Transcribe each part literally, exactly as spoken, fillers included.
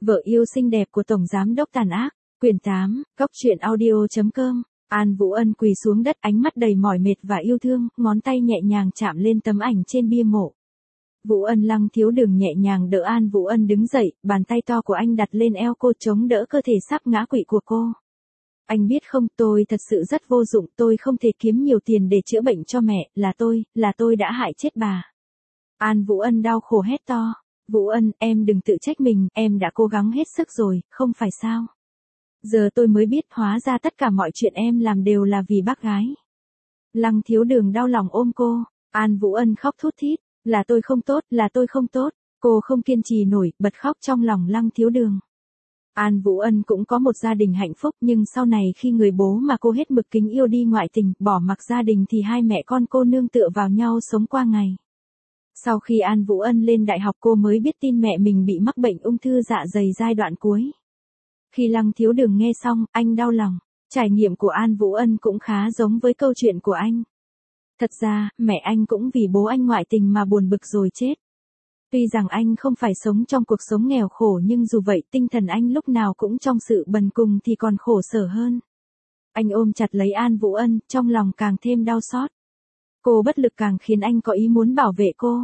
Vợ yêu xinh đẹp của Tổng Giám đốc tàn ác, quyển tám, cóc truyện audio chấm com. An Vũ Ân quỳ xuống đất, ánh mắt đầy mỏi mệt và yêu thương, ngón tay nhẹ nhàng chạm lên tấm ảnh trên bia mộ. Vũ Ân. Lăng Thiếu Đường nhẹ nhàng đỡ An Vũ Ân đứng dậy, bàn tay to của anh đặt lên eo cô chống đỡ cơ thể sắp ngã quỵ của cô. Anh biết không, tôi thật sự rất vô dụng, tôi không thể kiếm nhiều tiền để chữa bệnh cho mẹ, là tôi, là tôi đã hại chết bà. An Vũ Ân đau khổ hét to. Vũ Ân, em đừng tự trách mình, em đã cố gắng hết sức rồi, không phải sao? Giờ tôi mới biết hóa ra tất cả mọi chuyện em làm đều là vì bác gái. Lăng Thiếu Đường đau lòng ôm cô. An Vũ Ân khóc thút thít. Là tôi không tốt, là tôi không tốt. Cô không kiên trì nổi, bật khóc trong lòng Lăng Thiếu Đường. An Vũ Ân cũng có một gia đình hạnh phúc, nhưng sau này khi người bố mà cô hết mực kính yêu đi ngoại tình, bỏ mặc gia đình thì hai mẹ con cô nương tựa vào nhau sống qua ngày. Sau khi An Vũ Ân lên đại học cô mới biết tin mẹ mình bị mắc bệnh ung thư dạ dày giai đoạn cuối. Khi Lăng Thiếu Đường nghe xong, anh đau lòng. Trải nghiệm của An Vũ Ân cũng khá giống với câu chuyện của anh. Thật ra, mẹ anh cũng vì bố anh ngoại tình mà buồn bực rồi chết. Tuy rằng anh không phải sống trong cuộc sống nghèo khổ, nhưng dù vậy tinh thần anh lúc nào cũng trong sự bần cùng thì còn khổ sở hơn. Anh ôm chặt lấy An Vũ Ân, trong lòng càng thêm đau xót. Cô bất lực càng khiến anh có ý muốn bảo vệ cô.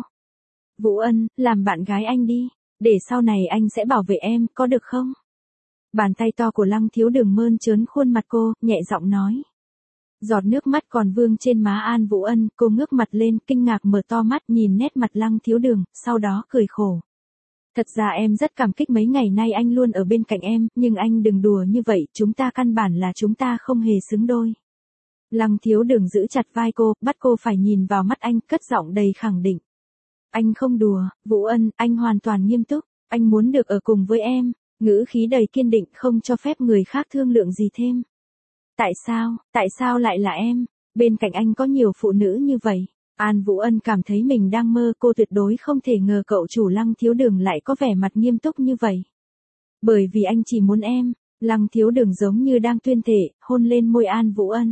Vũ Ân, làm bạn gái anh đi, để sau này anh sẽ bảo vệ em, có được không? Bàn tay to của Lăng Thiếu Đường mơn trớn khuôn mặt cô, nhẹ giọng nói. Giọt nước mắt còn vương trên má An Vũ Ân, cô ngước mặt lên, kinh ngạc mở to mắt nhìn nét mặt Lăng Thiếu Đường, sau đó cười khổ. Thật ra em rất cảm kích mấy ngày nay anh luôn ở bên cạnh em, nhưng anh đừng đùa như vậy, chúng ta căn bản là chúng ta không hề xứng đôi. Lăng Thiếu Đường giữ chặt vai cô, bắt cô phải nhìn vào mắt anh, cất giọng đầy khẳng định. Anh không đùa, Vũ Ân, anh hoàn toàn nghiêm túc, anh muốn được ở cùng với em, ngữ khí đầy kiên định, không cho phép người khác thương lượng gì thêm. Tại sao, tại sao lại là em? Bên cạnh anh có nhiều phụ nữ như vậy. An Vũ Ân cảm thấy mình đang mơ, cô tuyệt đối không thể ngờ cậu chủ Lăng Thiếu Đường lại có vẻ mặt nghiêm túc như vậy. Bởi vì anh chỉ muốn em. Lăng Thiếu Đường giống như đang tuyên thệ, hôn lên môi An Vũ Ân.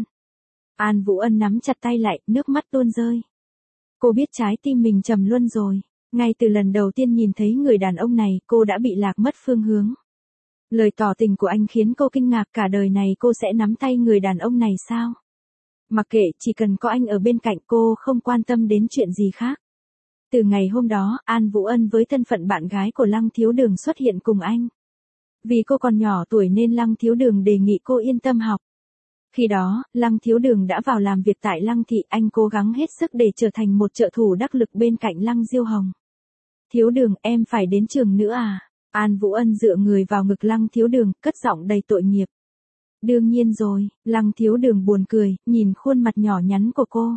An Vũ Ân nắm chặt tay lại, nước mắt tuôn rơi. Cô biết trái tim mình trầm luân rồi. Ngay từ lần đầu tiên nhìn thấy người đàn ông này, cô đã bị lạc mất phương hướng. Lời tỏ tình của anh khiến cô kinh ngạc, cả đời này cô sẽ nắm tay người đàn ông này sao? Mặc kệ, chỉ cần có anh ở bên cạnh cô không quan tâm đến chuyện gì khác. Từ ngày hôm đó, An Vũ Ân với thân phận bạn gái của Lăng Thiếu Đường xuất hiện cùng anh. Vì cô còn nhỏ tuổi nên Lăng Thiếu Đường đề nghị cô yên tâm học. Khi đó, Lăng Thiếu Đường đã vào làm việc tại Lăng Thị, anh cố gắng hết sức để trở thành một trợ thủ đắc lực bên cạnh Lăng Diêu Hồng. Thiếu Đường, em phải đến trường nữa à? An Vũ Ân dựa người vào ngực Lăng Thiếu Đường, cất giọng đầy tội nghiệp. Đương nhiên rồi, Lăng Thiếu Đường buồn cười, nhìn khuôn mặt nhỏ nhắn của cô.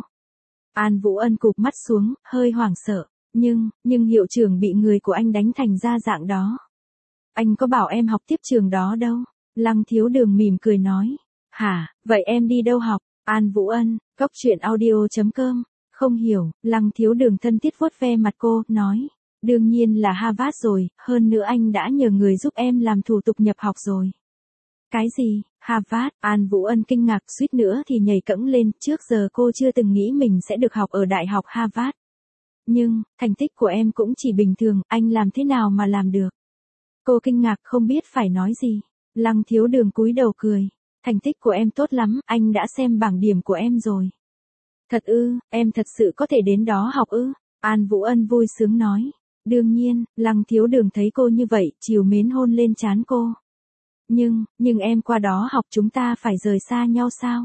An Vũ Ân cụp mắt xuống, hơi hoảng sợ. Nhưng, nhưng hiệu trưởng bị người của anh đánh thành ra dạng đó. Anh có bảo em học tiếp trường đó đâu. Lăng Thiếu Đường mỉm cười nói. Hả, vậy em đi đâu học? An Vũ Ân, cóc truyện audio chấm com. Không hiểu, Lăng Thiếu Đường thân thiết vuốt ve mặt cô, nói. Đương nhiên là Harvard rồi, hơn nữa anh đã nhờ người giúp em làm thủ tục nhập học rồi. Cái gì, Harvard? An Vũ Ân kinh ngạc, suýt nữa thì nhảy cẫng lên, trước giờ cô chưa từng nghĩ mình sẽ được học ở Đại học Harvard. Nhưng, thành tích của em cũng chỉ bình thường, anh làm thế nào mà làm được? Cô kinh ngạc không biết phải nói gì. Lăng Thiếu Đường cúi đầu cười. Thành tích của em tốt lắm, anh đã xem bảng điểm của em rồi. Thật ư, em thật sự có thể đến đó học ư? An Vũ Ân vui sướng nói. Đương nhiên, Lăng Thiếu Đường thấy cô như vậy, trìu mến hôn lên trán cô. Nhưng, nhưng em qua đó học chúng ta phải rời xa nhau sao?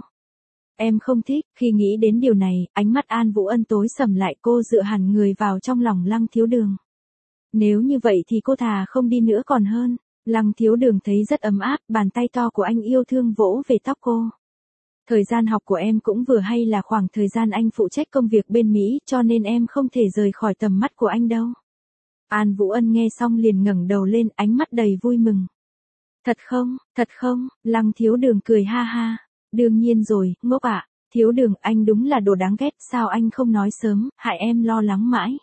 Em không thích, khi nghĩ đến điều này, ánh mắt An Vũ Ân tối sầm lại, cô dựa hẳn người vào trong lòng Lăng Thiếu Đường. Nếu như vậy thì cô thà không đi nữa còn hơn. Lăng Thiếu Đường thấy rất ấm áp, bàn tay to của anh yêu thương vỗ về tóc cô. Thời gian học của em cũng vừa hay là khoảng thời gian anh phụ trách công việc bên Mỹ, cho nên em không thể rời khỏi tầm mắt của anh đâu. An Vũ Ân nghe xong liền ngẩng đầu lên, ánh mắt đầy vui mừng. Thật không, thật không? Lăng Thiếu Đường cười ha ha. Đương nhiên rồi, ngốc ạ. Thiếu Đường, anh đúng là đồ đáng ghét, sao anh không nói sớm, hại em lo lắng mãi.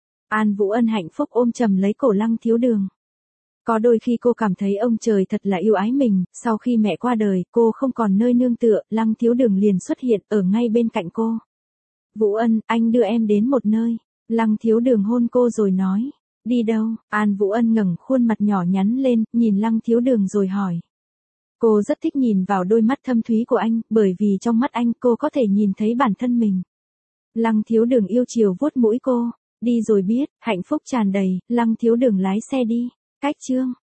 An Vũ Ân hạnh phúc ôm chầm lấy cổ Lăng Thiếu Đường. Có đôi khi cô cảm thấy ông trời thật là yêu ái mình, sau khi mẹ qua đời, cô không còn nơi nương tựa, Lăng Thiếu Đường liền xuất hiện, ở ngay bên cạnh cô. Vũ Ân, anh đưa em đến một nơi. Lăng Thiếu Đường hôn cô rồi nói. Đi đâu? An Vũ Ân ngẩng khuôn mặt nhỏ nhắn lên, nhìn Lăng Thiếu Đường rồi hỏi. Cô rất thích nhìn vào đôi mắt thâm thúy của anh, bởi vì trong mắt anh cô có thể nhìn thấy bản thân mình. Lăng Thiếu Đường yêu chiều vuốt mũi cô. Đi rồi biết, hạnh phúc tràn đầy, Lăng Thiếu Đường lái xe đi. Cách chương.